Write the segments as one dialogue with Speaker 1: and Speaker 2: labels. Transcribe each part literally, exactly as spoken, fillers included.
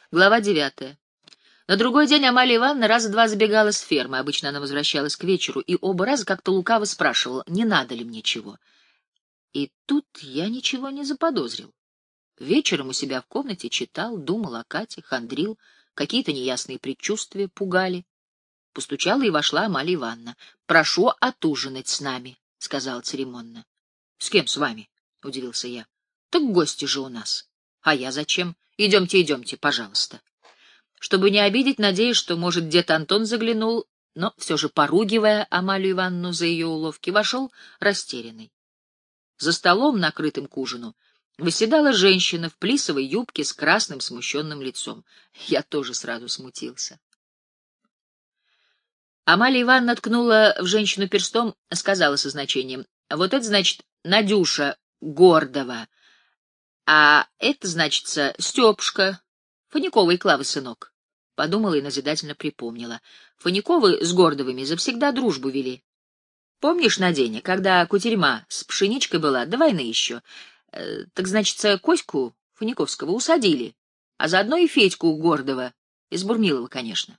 Speaker 1: Глава девятая. На другой день Амалия Ивановна раза два забегала с фермы, обычно она возвращалась к вечеру, и оба раза как-то лукаво спрашивала, не надо ли мне чего. И тут я ничего не заподозрил. Вечером у себя в комнате читал, думал о Кате, хандрил, какие-то неясные предчувствия пугали. Постучала и вошла Амалия Ивановна. — Прошу отужинать с нами, — сказала церемонно. — С кем с вами? — удивился я. — Так гости же у нас. — А я зачем? Идемте, идемте, пожалуйста. Чтобы не обидеть, надеюсь, что, может, дед Антон заглянул, но все же, поругивая Амалию Ивановну за ее уловки, вошел растерянный. За столом, накрытым к ужину, восседала женщина в плисовой юбке с красным смущенным лицом. Я тоже сразу смутился. Амалия Ивановна ткнула в женщину перстом, сказала со значением: «Вот это, значит, Надюша Гордова, а это, значится, Степушка, Фоняковой Клавы сынок». Подумала и назидательно припомнила. Фоняковы с Гордовыми завсегда дружбу вели. Помнишь, Наденя, когда кутерьма с пшеничкой была, до войны еще, э, так, значится, Коську Фоняковского усадили, а заодно и Федьку Гордова, из Бурмилова, конечно.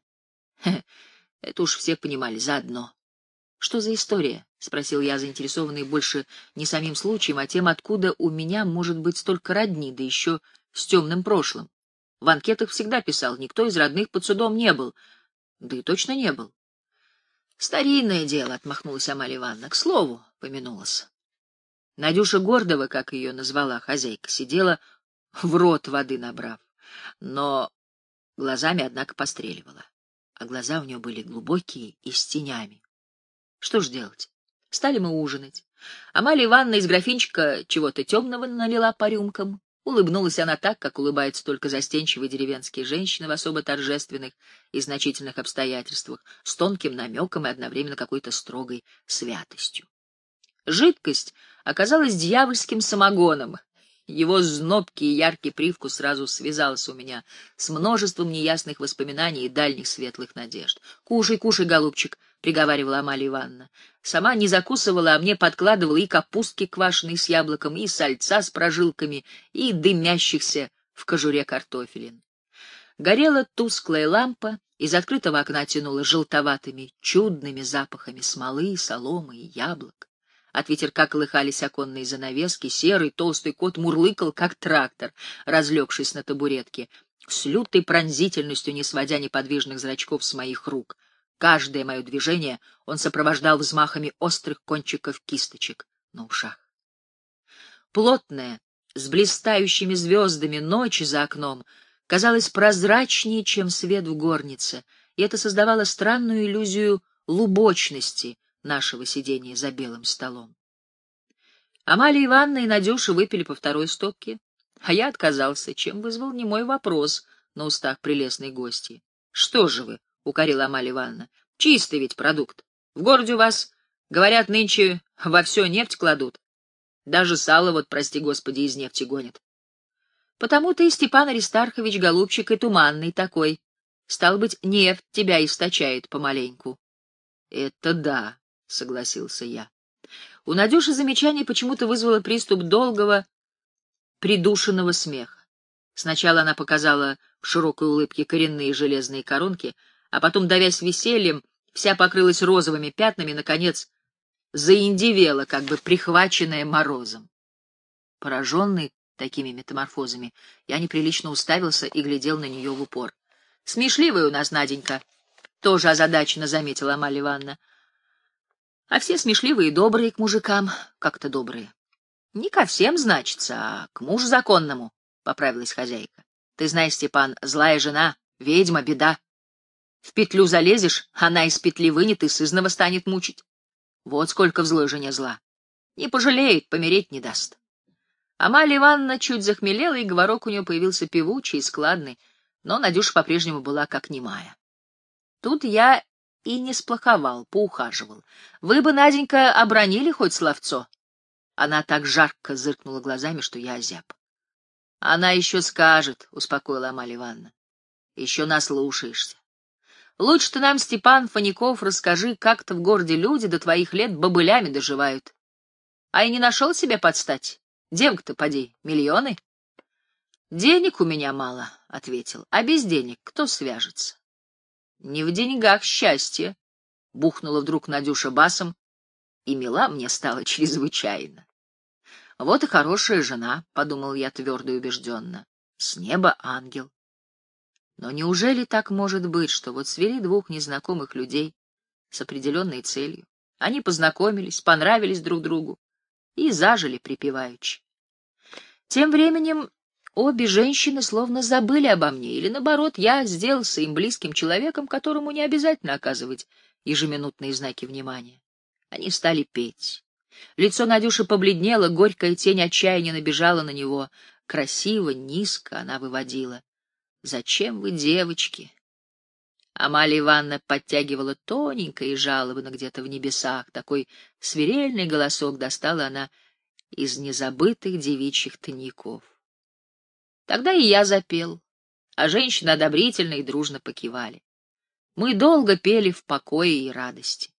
Speaker 1: Это уж все понимали, заодно. — Что за история? — спросил я, заинтересованный больше не самим случаем, а тем, откуда у меня может быть столько родни, да еще с темным прошлым. В анкетах всегда писал, никто из родных под судом не был. Да и точно не был. — Старинное дело, — отмахнулась Амалия Ивановна. — К слову, — помянулась. Надюша Гордова, как ее назвала хозяйка, сидела в рот воды набрав, но глазами, однако, постреливала. А глаза у нее были глубокие и с тенями. Что ж делать? Стали мы ужинать. Амалия Ивановна из графинчика чего-то темного налила по рюмкам. Улыбнулась она так, как улыбаются только застенчивые деревенские женщины в особо торжественных и значительных обстоятельствах, с тонким намеком и одновременно какой-то строгой святостью. Жидкость оказалась дьявольским самогоном. Его знобкий и яркий привкус сразу связался у меня с множеством неясных воспоминаний и дальних светлых надежд. — Кушай, кушай, голубчик, — приговаривала Амалия Ивановна. Сама не закусывала, а мне подкладывала и капустки квашеной с яблоком, и сальца с прожилками, и дымящихся в кожуре картофелин. Горела тусклая лампа, из открытого окна тянуло желтоватыми, чудными запахами смолы, соломы и яблок. От ветерка колыхались оконные занавески, серый толстый кот мурлыкал, как трактор, разлегшись на табуретке, с лютой пронзительностью не сводя неподвижных зрачков с моих рук. Каждое мое движение он сопровождал взмахами острых кончиков кисточек на ушах. Плотная, с блистающими звездами ночь за окном казалась прозрачнее, чем свет в горнице, и это создавало странную иллюзию лубочности нашего сидения за белым столом. Амалия Ивановна и Надюша выпили по второй стопке, а я отказался, чем вызвал немой вопрос на устах прелестной гостьи. — Что же вы? — укорила Амалия Ивановна. — Чистый ведь продукт. В городе у вас, говорят, нынче во все нефть кладут. Даже сало вот, прости господи, из нефти гонят. Потому-то и Степан Аристархович, голубчик, и туманный такой. Стал быть, нефть тебя источает помаленьку. — Это да, — согласился я. У Надюши замечание почему-то вызвало приступ долгого, придушенного смеха. Сначала она показала в широкой улыбке коренные железные коронки, а потом, давясь весельем, вся покрылась розовыми пятнами, наконец, заиндивела, как бы прихваченная морозом. Пораженный такими метаморфозами, я неприлично уставился и глядел на нее в упор. — Смешливая у нас Наденька, — тоже озадаченно заметила Амалия Ивановна. — А все смешливые и добрые к мужикам. Как-то добрые. — Не ко всем, значится, а к мужу законному, — поправилась хозяйка. — Ты знаешь, Степан, злая жена, ведьма, беда. В петлю залезешь, она из петли вынет и сызнова станет мучить. Вот сколько в злой жене зла. Не пожалеет, помереть не даст. Амалия Ивановна чуть захмелела, и говорок у нее появился певучий и складный, но Надюша по-прежнему была как немая. Тут я и не сплоховал, поухаживал. Вы бы, Наденька, обронили хоть словцо? Она так жарко зыркнула глазами, что я озяб. — Она еще скажет, — успокоила Амалия Ивановна. — Еще наслушаешься. Лучше ты нам, Степан Фоняков, расскажи, как-то в городе люди до твоих лет бобылями доживают. А и не нашел себе подстать. Девок-то, поди, миллионы. Денег у меня мало, — ответил, — а без денег кто свяжется? Не в деньгах счастье, — бухнула вдруг Надюша басом, и мила мне стала чрезвычайно. Вот и хорошая жена, — подумал я твердо и убежденно, — с неба ангел. Но неужели так может быть, что вот свели двух незнакомых людей с определенной целью? Они познакомились, понравились друг другу и зажили припеваючи. Тем временем обе женщины словно забыли обо мне, или, наоборот, я сделался им близким человеком, которому не обязательно оказывать ежеминутные знаки внимания. Они стали петь. Лицо Надюши побледнело, горькая тень отчаяния набежала на него. Красиво, низко она выводила: «Зачем вы, девочки?» Амалия Ивановна подтягивала тоненько и жалобно где-то в небесах. Такой свирельный голосок достала она из незабытых девичьих тайников. Тогда и я запел, а женщины одобрительно и дружно покивали. Мы долго пели в покое и радости.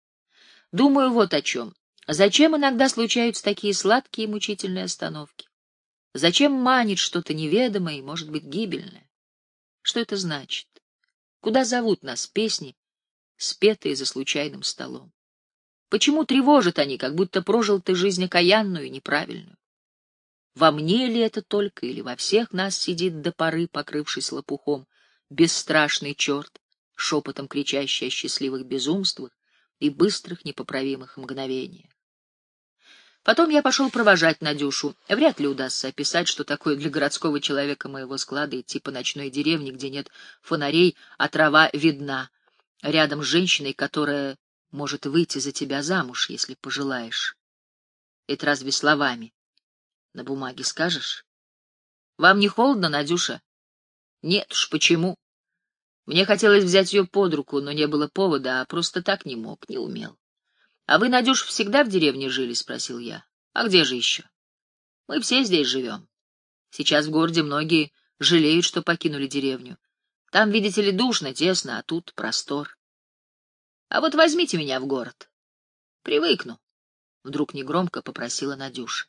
Speaker 1: Думаю вот о чем. Зачем иногда случаются такие сладкие и мучительные остановки? Зачем манит что-то неведомое и, может быть, гибельное? Что это значит? Куда зовут нас песни, спетые за случайным столом? Почему тревожат они, как будто прожил ты жизнь окаянную и неправильную? Во мне ли это только, или во всех нас сидит до поры, покрывшись лопухом, бесстрашный черт, шепотом кричащий о счастливых безумствах и быстрых непоправимых мгновениях? Потом я пошел провожать Надюшу. Вряд ли удастся описать, что такое для городского человека моего склада идти по ночной деревне, где нет фонарей, а трава видна, рядом с женщиной, которая может выйти за тебя замуж, если пожелаешь. Это разве словами? На бумаге скажешь? Вам не холодно, Надюша? Нет уж, почему? Мне хотелось взять ее под руку, но не было повода, а просто так не мог, не умел. — А вы, Надюш, всегда в деревне жили? — спросил я. — А где же еще? — Мы все здесь живем. Сейчас в городе многие жалеют, что покинули деревню. Там, видите ли, душно, тесно, а тут простор. — А вот возьмите меня в город. — Привыкну, — вдруг негромко попросила Надюша.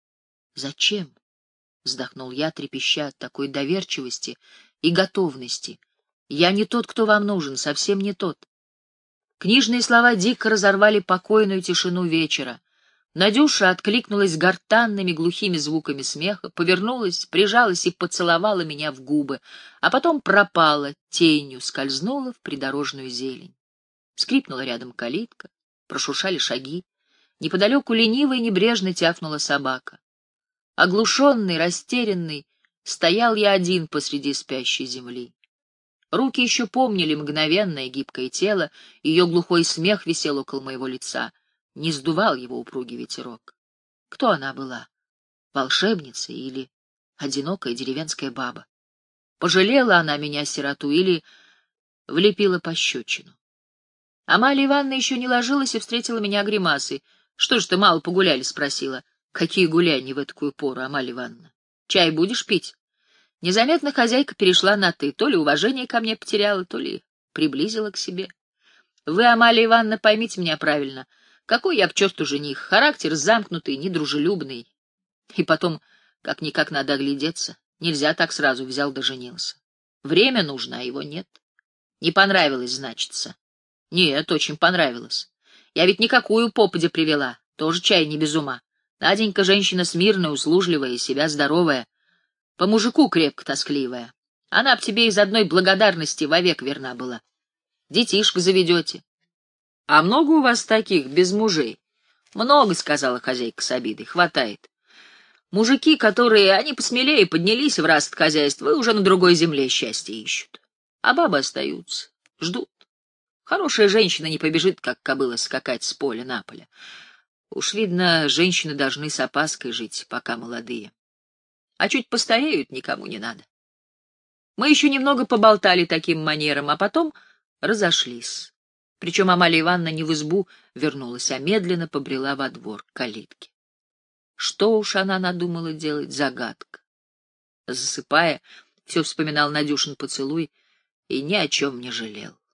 Speaker 1: — Зачем? — вздохнул я, трепеща от такой доверчивости и готовности. — Я не тот, кто вам нужен, совсем не тот. Книжные слова дико разорвали покойную тишину вечера. Надюша откликнулась гортанными глухими звуками смеха, повернулась, прижалась и поцеловала меня в губы, а потом пропала, тенью скользнула в придорожную зелень. Скрипнула рядом калитка, прошуршали шаги. Неподалеку лениво и небрежно тяфнула собака. Оглушенный, растерянный, стоял я один посреди спящей земли. Руки еще помнили мгновенное гибкое тело, ее глухой смех висел около моего лица. Не сдувал его упругий ветерок. Кто она была? Волшебница или одинокая деревенская баба? Пожалела она меня, сироту, или влепила пощечину? Амалия Ивановна еще не ложилась и встретила меня гримасой. — Что ж ты, мало погуляли? — спросила. — Какие гуляния в такую пору, Амалия Ивановна? Чай будешь пить? Незаметно хозяйка перешла на «ты», то ли уважение ко мне потеряла, то ли приблизила к себе. Вы, Амалия Ивановна, поймите меня правильно. Какой я к черту жених? Характер замкнутый, недружелюбный. И потом, как-никак надо оглядеться. Нельзя так сразу взял да женился. Время нужно, а его нет. Не понравилось, значится. Нет, очень понравилось. Я ведь никакую попадя привела, тоже чай не без ума. Наденька женщина смирная, услужливая и себя здоровая. По мужику крепко тоскливая. Она б тебе из одной благодарности вовек верна была. Детишек заведете. А много у вас таких, без мужей? Много, — сказала хозяйка с обидой, — хватает. Мужики, которые, они посмелее поднялись в раст хозяйства, и уже на другой земле счастье ищут. А бабы остаются, ждут. Хорошая женщина не побежит, как кобыла, скакать с поля на поле. Уж, видно, женщины должны с опаской жить, пока молодые. А чуть постареют, никому не надо. Мы еще немного поболтали таким манером, а потом разошлись. Причем Амалия Ивановна не в избу вернулась, а медленно побрела во двор к калитке. Что уж она надумала делать, загадка. Засыпая, все вспоминал Надюшин поцелуй и ни о чем не жалел.